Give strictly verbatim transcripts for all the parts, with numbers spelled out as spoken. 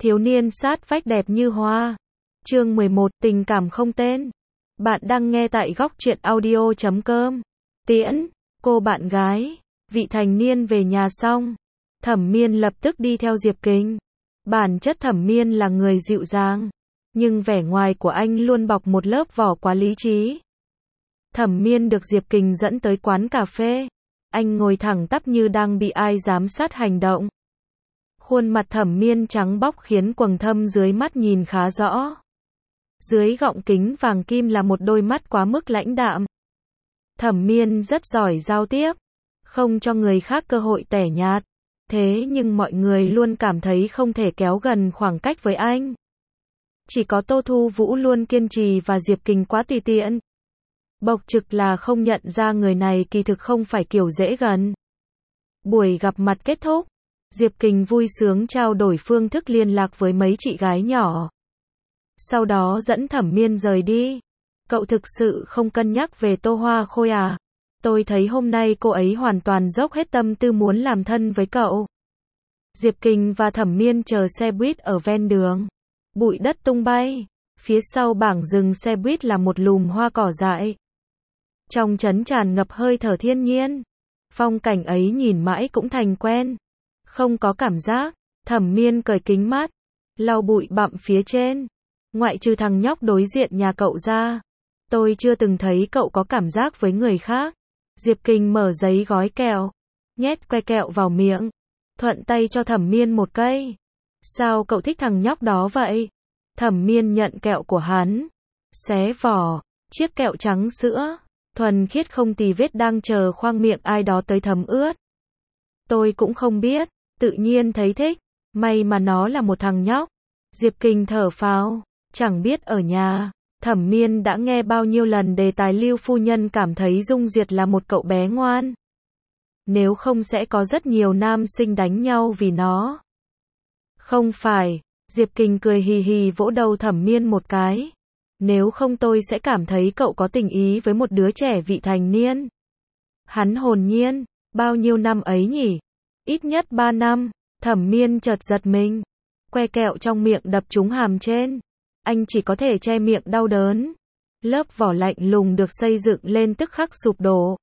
Thiếu niên sát vách đẹp như hoa. Chương mười một, tình cảm không tên. Bạn đang nghe tại góc truyện audio chấm com. Tiễn, cô bạn gái, vị thành niên về nhà xong. Thẩm Miên lập tức đi theo Diệp Kình. Bản chất Thẩm Miên là người dịu dàng, nhưng vẻ ngoài của anh luôn bọc một lớp vỏ quá lý trí. Thẩm Miên được Diệp Kình dẫn tới quán cà phê. Anh ngồi thẳng tắp như đang bị ai giám sát hành động. Khuôn mặt Thẩm Miên trắng bóc khiến quầng thâm dưới mắt nhìn khá rõ. Dưới gọng kính vàng kim là một đôi mắt quá mức lãnh đạm. Thẩm Miên rất giỏi giao tiếp, không cho người khác cơ hội tẻ nhạt. Thế nhưng mọi người luôn cảm thấy không thể kéo gần khoảng cách với anh. Chỉ có Tô Thu Vũ luôn kiên trì và Diệp Kình quá tùy tiện. Bộc trực là không nhận ra người này kỳ thực không phải kiểu dễ gần. Buổi gặp mặt kết thúc, Diệp Kình vui sướng trao đổi phương thức liên lạc với mấy chị gái nhỏ. Sau đó dẫn Thẩm Miên rời đi. Cậu thực sự không cân nhắc về Tô Hoa Khôi à? Tôi thấy hôm nay cô ấy hoàn toàn dốc hết tâm tư muốn làm thân với cậu. Diệp Kình và Thẩm Miên chờ xe buýt ở ven đường. Bụi đất tung bay. Phía sau bảng dừng xe buýt là một lùm hoa cỏ dại. Trong trấn tràn ngập hơi thở thiên nhiên. Phong cảnh ấy nhìn mãi cũng thành quen. Không có cảm giác. Thẩm Miên cởi kính mắt, lau bụi bặm phía trên. Ngoại trừ thằng nhóc đối diện nhà cậu ra, tôi chưa từng thấy cậu có cảm giác với người khác. Diệp Kình mở giấy gói kẹo, nhét que kẹo vào miệng, thuận tay cho Thẩm Miên một cây. Sao cậu thích thằng nhóc đó vậy? Thẩm Miên nhận kẹo của hắn, xé vỏ, chiếc kẹo trắng sữa, thuần khiết không tì vết đang chờ khoang miệng ai đó tới thấm ướt. Tôi cũng không biết, tự nhiên thấy thích, may mà nó là một thằng nhóc. Diệp Kình thở phào, chẳng biết ở nhà, Thẩm Miên đã nghe bao nhiêu lần đề tài Lưu phu nhân cảm thấy Dung Duyệt là một cậu bé ngoan. Nếu không sẽ có rất nhiều nam sinh đánh nhau vì nó. Không phải, Diệp Kình cười hì hì vỗ đầu Thẩm Miên một cái. Nếu không tôi sẽ cảm thấy cậu có tình ý với một đứa trẻ vị thành niên. Hắn hồn nhiên, bao nhiêu năm ấy nhỉ? Ít nhất ba năm, Thẩm Miên chợt giật mình. Que kẹo trong miệng đập trúng hàm trên. Anh chỉ có thể che miệng đau đớn. Lớp vỏ lạnh lùng được xây dựng lên tức khắc sụp đổ.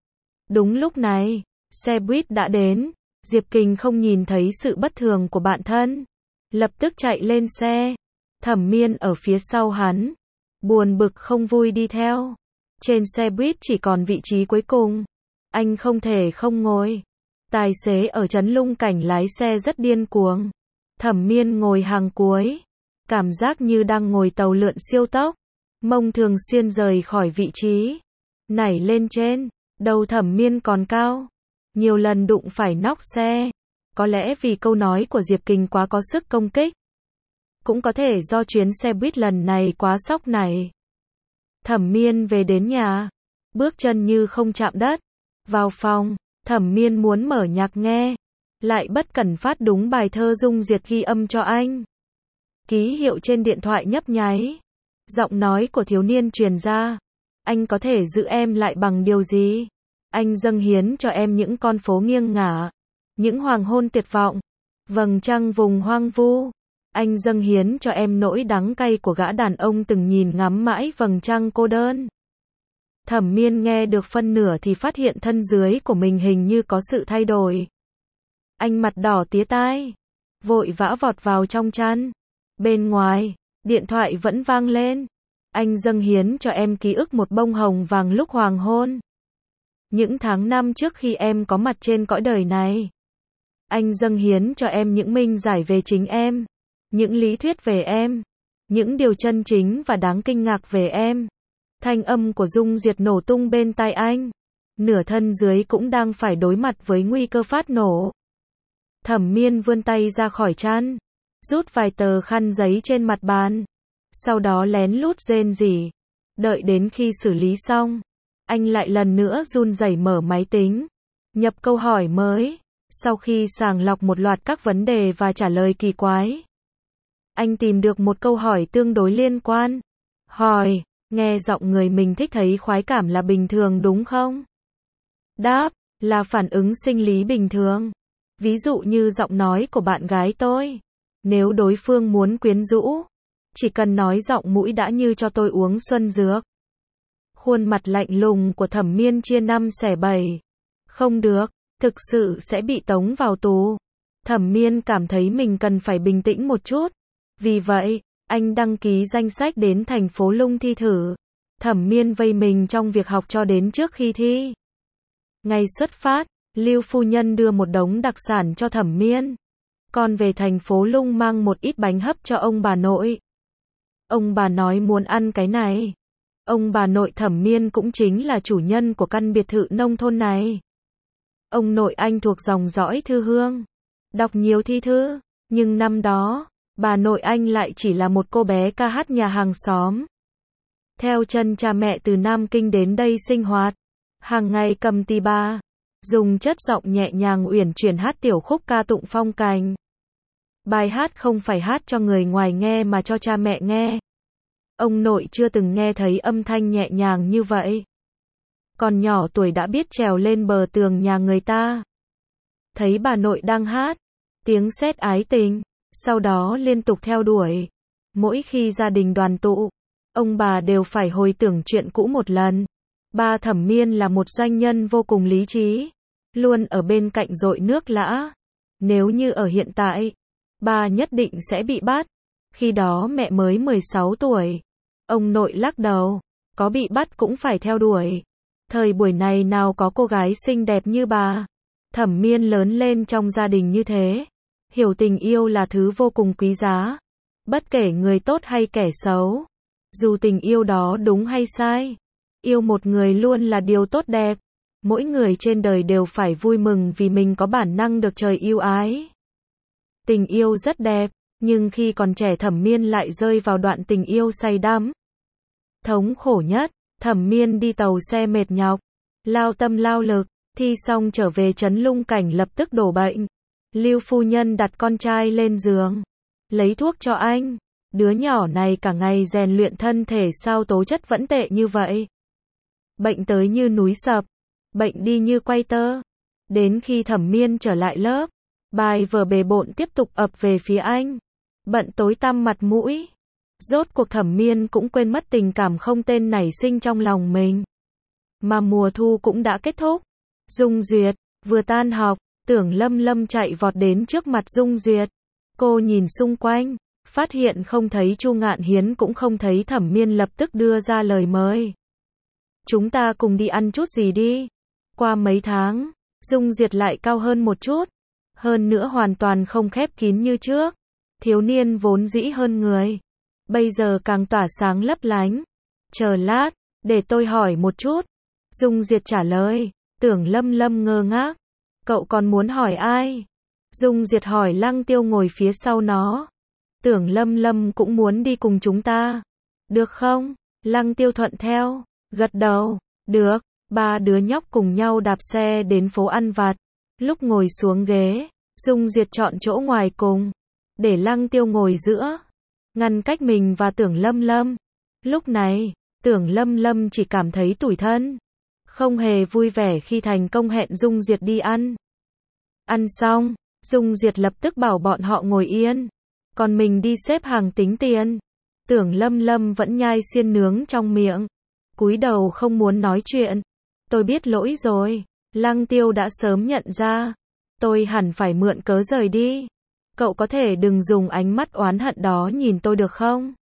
Đúng lúc này, xe buýt đã đến. Diệp Kình không nhìn thấy sự bất thường của bạn thân, lập tức chạy lên xe. Thẩm Miên ở phía sau hắn, buồn bực không vui đi theo. Trên xe buýt chỉ còn vị trí cuối cùng. Anh không thể không ngồi. Tài xế ở trấn Lung Cảnh lái xe rất điên cuồng. Thẩm Miên ngồi hàng cuối, cảm giác như đang ngồi tàu lượn siêu tốc. Mông thường xuyên rời khỏi vị trí, nảy lên trên. Đầu Thẩm Miên còn cao, nhiều lần đụng phải nóc xe. Có lẽ vì câu nói của Diệp Kình quá có sức công kích, cũng có thể do chuyến xe buýt lần này quá sốc này. Thẩm Miên về đến nhà, bước chân như không chạm đất. Vào phòng, Thẩm Miên muốn mở nhạc nghe, lại bất cẩn phát đúng bài thơ Dung Duyệt ghi âm cho anh. Ký hiệu trên điện thoại nhấp nháy. Giọng nói của thiếu niên truyền ra. Anh có thể giữ em lại bằng điều gì? Anh dâng hiến cho em những con phố nghiêng ngả, những hoàng hôn tuyệt vọng, vầng trăng vùng hoang vu. Anh dâng hiến cho em nỗi đắng cay của gã đàn ông từng nhìn ngắm mãi vầng trăng cô đơn. Thẩm Miên nghe được phân nửa thì phát hiện thân dưới của mình hình như có sự thay đổi. Anh mặt đỏ tía tai, vội vã vọt vào trong chăn. Bên ngoài, điện thoại vẫn vang lên. Anh dâng hiến cho em ký ức một bông hồng vàng lúc hoàng hôn. Những tháng năm trước khi em có mặt trên cõi đời này. Anh dâng hiến cho em những minh giải về chính em, những lý thuyết về em, những điều chân chính và đáng kinh ngạc về em. Thanh âm của Dung Duyệt nổ tung bên tai anh. Nửa thân dưới cũng đang phải đối mặt với nguy cơ phát nổ. Thẩm Miên vươn tay ra khỏi chăn, rút vài tờ khăn giấy trên mặt bàn, sau đó lén lút rên rỉ. Đợi đến khi xử lý xong, anh lại lần nữa run rẩy mở máy tính, nhập câu hỏi mới. Sau khi sàng lọc một loạt các vấn đề và trả lời kỳ quái, anh tìm được một câu hỏi tương đối liên quan. Hỏi, nghe giọng người mình thích thấy khoái cảm là bình thường đúng không? Đáp, là phản ứng sinh lý bình thường. Ví dụ như giọng nói của bạn gái tôi. Nếu đối phương muốn quyến rũ, chỉ cần nói giọng mũi đã như cho tôi uống xuân dược. Khuôn mặt lạnh lùng của Thẩm Miên chia năm xẻ bảy. Không được, thực sự sẽ bị tống vào tù. Thẩm Miên cảm thấy mình cần phải bình tĩnh một chút. Vì vậy, anh đăng ký danh sách đến thành phố Lung thi thử. Thẩm Miên vây mình trong việc học cho đến trước khi thi. Ngày xuất phát, Lưu phu nhân đưa một đống đặc sản cho Thẩm Miên. Còn về thành phố Lung mang một ít bánh hấp cho ông bà nội. Ông bà nói muốn ăn cái này. Ông bà nội Thẩm Miên cũng chính là chủ nhân của căn biệt thự nông thôn này. Ông nội anh thuộc dòng dõi thư hương, đọc nhiều thi thư, nhưng năm đó, bà nội anh lại chỉ là một cô bé ca hát nhà hàng xóm. Theo chân cha mẹ từ Nam Kinh đến đây sinh hoạt, hàng ngày cầm tỳ ba, dùng chất giọng nhẹ nhàng uyển chuyển hát tiểu khúc ca tụng phong cảnh. Bài hát không phải hát cho người ngoài nghe mà cho cha mẹ nghe. Ông nội chưa từng nghe thấy âm thanh nhẹ nhàng như vậy. Còn nhỏ tuổi đã biết trèo lên bờ tường nhà người ta. Thấy bà nội đang hát, tiếng sét ái tình, sau đó liên tục theo đuổi. Mỗi khi gia đình đoàn tụ, ông bà đều phải hồi tưởng chuyện cũ một lần. Ba Thẩm Miên là một doanh nhân vô cùng lý trí, luôn ở bên cạnh dội nước lã. Nếu như ở hiện tại, ba nhất định sẽ bị bắt. Khi đó mẹ mới mười sáu tuổi. Ông nội lắc đầu, có bị bắt cũng phải theo đuổi. Thời buổi này nào có cô gái xinh đẹp như bà. Thẩm Miên lớn lên trong gia đình như thế, hiểu tình yêu là thứ vô cùng quý giá. Bất kể người tốt hay kẻ xấu, dù tình yêu đó đúng hay sai, yêu một người luôn là điều tốt đẹp. Mỗi người trên đời đều phải vui mừng vì mình có bản năng được trời yêu ái. Tình yêu rất đẹp, nhưng khi còn trẻ Thẩm Miên lại rơi vào đoạn tình yêu say đắm. Thống khổ nhất, Thẩm Miên đi tàu xe mệt nhọc, lao tâm lao lực, thi xong trở về trấn Lung Cảnh lập tức đổ bệnh. Lưu phu nhân đặt con trai lên giường, lấy thuốc cho anh. Đứa nhỏ này cả ngày rèn luyện thân thể sao tố chất vẫn tệ như vậy. Bệnh tới như núi sập, bệnh đi như quay tơ. Đến khi Thẩm Miên trở lại lớp, bài vở bề bộn tiếp tục ập về phía anh. Bận tối tăm mặt mũi. Rốt cuộc Thẩm Miên cũng quên mất tình cảm không tên nảy sinh trong lòng mình. Mà mùa thu cũng đã kết thúc. Dung Duyệt, vừa tan học, Tưởng Lâm Lâm chạy vọt đến trước mặt Dung Duyệt. Cô nhìn xung quanh, phát hiện không thấy Chu Ngạn Hiến cũng không thấy Thẩm Miên, lập tức đưa ra lời mời. Chúng ta cùng đi ăn chút gì đi. Qua mấy tháng, Dung Duyệt lại cao hơn một chút. Hơn nữa hoàn toàn không khép kín như trước. Thiếu niên vốn dĩ hơn người, bây giờ càng tỏa sáng lấp lánh. Chờ lát, để tôi hỏi một chút. Dung Duyệt trả lời. Tưởng Lâm Lâm ngơ ngác. Cậu còn muốn hỏi ai? Dung Duyệt hỏi Lăng Tiêu ngồi phía sau nó. Tưởng Lâm Lâm cũng muốn đi cùng chúng ta. Được không? Lăng Tiêu thuận theo, gật đầu. Được. Ba đứa nhóc cùng nhau đạp xe đến phố ăn vặt. Lúc ngồi xuống ghế, Dung Duyệt chọn chỗ ngoài cùng, để Lăng Tiêu ngồi giữa, ngăn cách mình và Tưởng Lâm Lâm. Lúc này, Tưởng Lâm Lâm chỉ cảm thấy tủi thân, không hề vui vẻ khi thành công hẹn Dung Duyệt đi ăn. Ăn xong, Dung Duyệt lập tức bảo bọn họ ngồi yên, còn mình đi xếp hàng tính tiền. Tưởng Lâm Lâm vẫn nhai xiên nướng trong miệng, cúi đầu không muốn nói chuyện. Tôi biết lỗi rồi. Lăng Tiêu đã sớm nhận ra. Tôi hẳn phải mượn cớ rời đi. Cậu có thể đừng dùng ánh mắt oán hận đó nhìn tôi được không?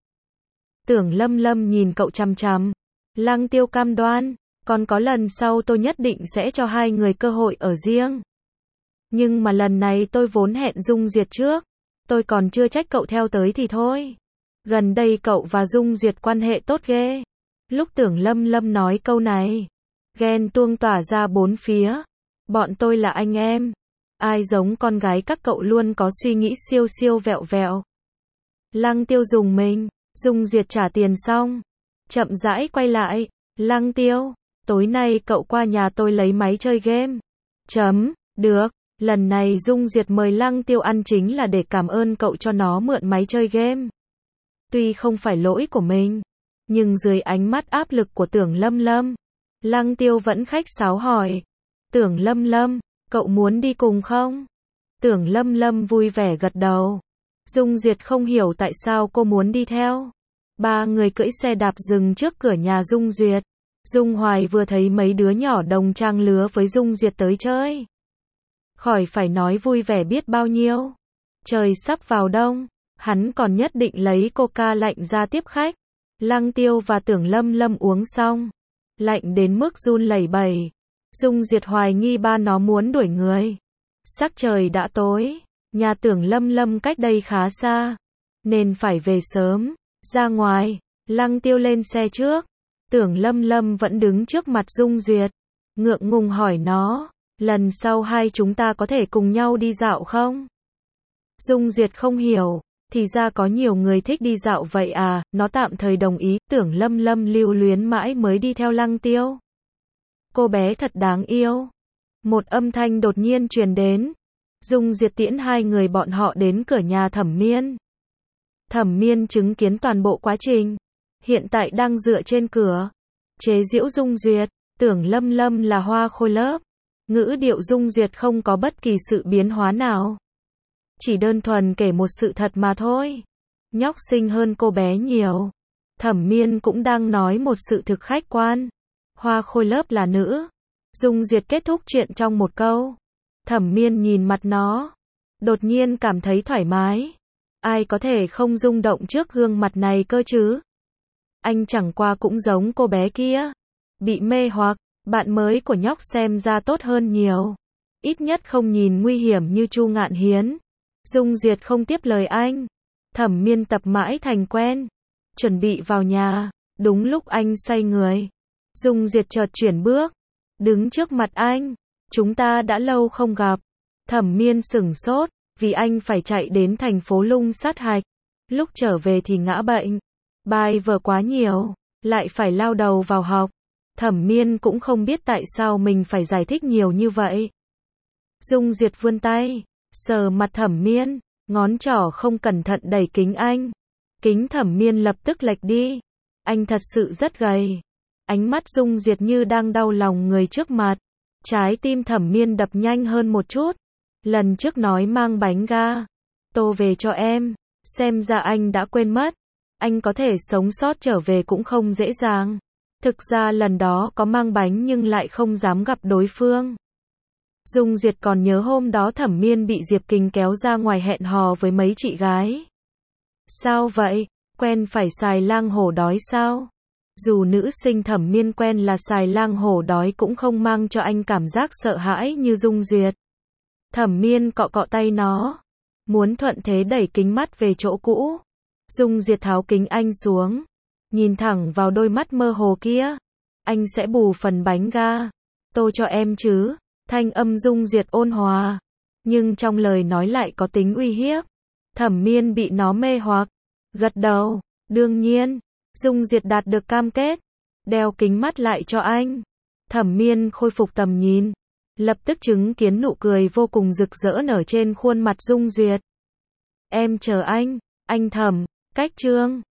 Tưởng Lâm Lâm nhìn cậu chằm chằm. Lăng Tiêu cam đoan, còn có lần sau tôi nhất định sẽ cho hai người cơ hội ở riêng. Nhưng mà lần này tôi vốn hẹn Dung Duyệt trước. Tôi còn chưa trách cậu theo tới thì thôi. Gần đây cậu và Dung Duyệt quan hệ tốt ghê. Lúc Tưởng Lâm Lâm nói câu này, ghen tuông tỏa ra bốn phía. Bọn tôi là anh em. Ai giống con gái các cậu luôn có suy nghĩ siêu siêu vẹo vẹo. Lăng Tiêu dùng mình. Dung Duyệt trả tiền xong, chậm rãi quay lại. Lăng Tiêu, tối nay cậu qua nhà tôi lấy máy chơi game. Chấm, được. Lần này Dung Duyệt mời Lăng Tiêu ăn chính là để cảm ơn cậu cho nó mượn máy chơi game. Tuy không phải lỗi của mình, nhưng dưới ánh mắt áp lực của Tưởng Lâm Lâm, Lăng Tiêu vẫn khách sáo hỏi. Tưởng Lâm Lâm, cậu muốn đi cùng không? Tưởng Lâm Lâm vui vẻ gật đầu. Dung Duyệt không hiểu tại sao cô muốn đi theo. Ba người cưỡi xe đạp dừng trước cửa nhà Dung Duyệt. Dung Hoài vừa thấy mấy đứa nhỏ đồng trang lứa với Dung Duyệt tới chơi. Khỏi phải nói vui vẻ biết bao nhiêu. Trời sắp vào đông, hắn còn nhất định lấy coca lạnh ra tiếp khách. Lăng Tiêu và Tưởng Lâm Lâm uống xong, lạnh đến mức run lẩy bẩy. Dung Duyệt hoài nghi ba nó muốn đuổi người. Sắc trời đã tối, nhà Tưởng Lâm Lâm cách đây khá xa, nên phải về sớm. Ra ngoài, Lăng Tiêu lên xe trước. Tưởng Lâm Lâm vẫn đứng trước mặt Dung Duyệt, ngượng ngùng hỏi nó, lần sau hai chúng ta có thể cùng nhau đi dạo không? Dung Duyệt không hiểu, thì ra có nhiều người thích đi dạo vậy à, nó tạm thời đồng ý. Tưởng Lâm Lâm lưu luyến mãi mới đi theo Lăng Tiêu. Cô bé thật đáng yêu. Một âm thanh đột nhiên truyền đến. Dung Duyệt tiễn hai người bọn họ đến cửa nhà Thẩm Miên. Thẩm Miên chứng kiến toàn bộ quá trình, hiện tại đang dựa trên cửa, chế giễu Dung Duyệt. Tưởng Lâm Lâm là hoa khôi lớp. Ngữ điệu Dung Duyệt không có bất kỳ sự biến hóa nào, chỉ đơn thuần kể một sự thật mà thôi. Nhóc xinh hơn cô bé nhiều. Thẩm Miên cũng đang nói một sự thực khách quan. Hoa khôi lớp là nữ. Dung Duyệt kết thúc chuyện trong một câu. Thẩm Miên nhìn mặt nó, đột nhiên cảm thấy thoải mái. Ai có thể không rung động trước gương mặt này cơ chứ? Anh chẳng qua cũng giống cô bé kia. Bị mê hoặc, bạn mới của nhóc xem ra tốt hơn nhiều. Ít nhất không nhìn nguy hiểm như Chu Ngạn Hiến. Dung Duyệt không tiếp lời anh. Thẩm Miên tập mãi thành quen. Chuẩn bị vào nhà, đúng lúc anh xoay người. Dung Duyệt chợt chuyển bước, đứng trước mặt anh. Chúng ta đã lâu không gặp. Thẩm Miên sửng sốt, vì anh phải chạy đến thành phố Lung sát hạch. Lúc trở về thì ngã bệnh. Bài vở quá nhiều, lại phải lao đầu vào học. Thẩm Miên cũng không biết tại sao mình phải giải thích nhiều như vậy. Dung Duyệt vươn tay, sờ mặt Thẩm Miên, ngón trỏ không cẩn thận đẩy kính anh. Kính Thẩm Miên lập tức lệch đi. Anh thật sự rất gầy. Ánh mắt Dung Duyệt như đang đau lòng người trước mặt. Trái tim Thẩm Miên đập nhanh hơn một chút. Lần trước nói mang bánh ga tô về cho em, xem ra anh đã quên mất. Anh có thể sống sót trở về cũng không dễ dàng. Thực ra lần đó có mang bánh nhưng lại không dám gặp đối phương. Dung Duyệt còn nhớ hôm đó Thẩm Miên bị Diệp Kình kéo ra ngoài hẹn hò với mấy chị gái. Sao vậy? Quen phải xài lang hổ đói sao? Dù nữ sinh Thẩm Miên quen là xài lang hổ đói cũng không mang cho anh cảm giác sợ hãi như Dung Duyệt. Thẩm Miên cọ cọ tay nó, muốn thuận thế đẩy kính mắt về chỗ cũ. Dung Duyệt tháo kính anh xuống, nhìn thẳng vào đôi mắt mơ hồ kia. Anh sẽ bù phần bánh ga tô cho em chứ? Thanh âm Dung Duyệt ôn hòa, nhưng trong lời nói lại có tính uy hiếp. Thẩm Miên bị nó mê hoặc, gật đầu. Đương nhiên. Dung Duyệt đạt được cam kết, đeo kính mắt lại cho anh. Thẩm Miên khôi phục tầm nhìn, lập tức chứng kiến nụ cười vô cùng rực rỡ nở trên khuôn mặt Dung Duyệt. Em chờ anh, anh Thẩm. Cách chương